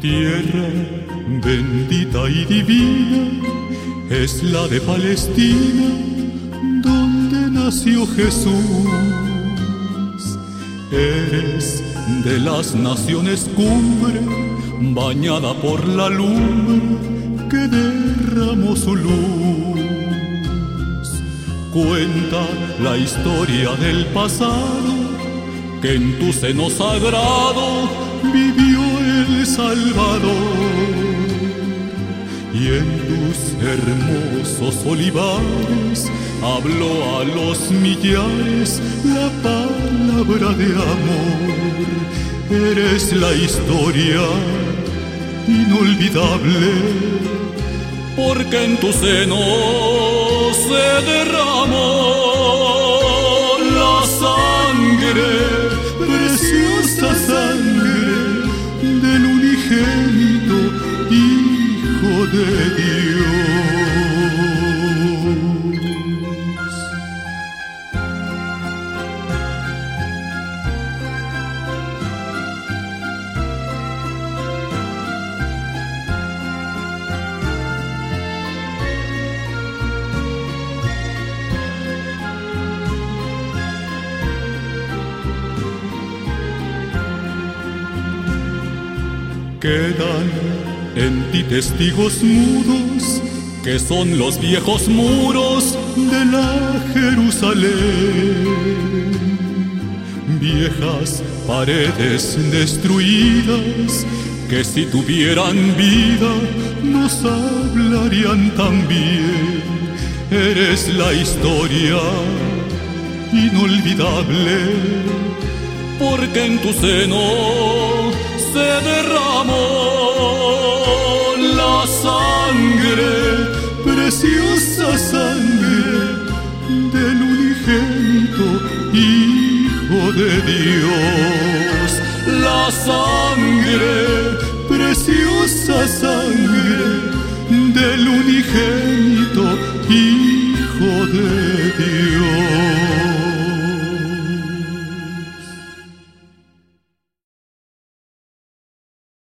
Tierra bendita y divina es la de Palestina, donde nació Jesús. Eres de las naciones cumbre, bañada por la lumbre que derramó su luz. Cuenta la historia del pasado, que en tu seno sagrado vivió el Salvador, y en tus hermosos olivares habló a los millares la palabra de amor. Eres la historia inolvidable, porque en tu seno se derramó la sangre, preciosa sangre del unigénito Hijo de Dios. Quedan en ti testigos mudos, que son los viejos muros de la Jerusalén. Viejas paredes destruidas, que si tuvieran vida nos hablarían también. Eres la historia inolvidable, porque en tu seno se derramó la sangre, preciosa sangre del unigénito Hijo de Dios. La sangre, preciosa sangre del unigénito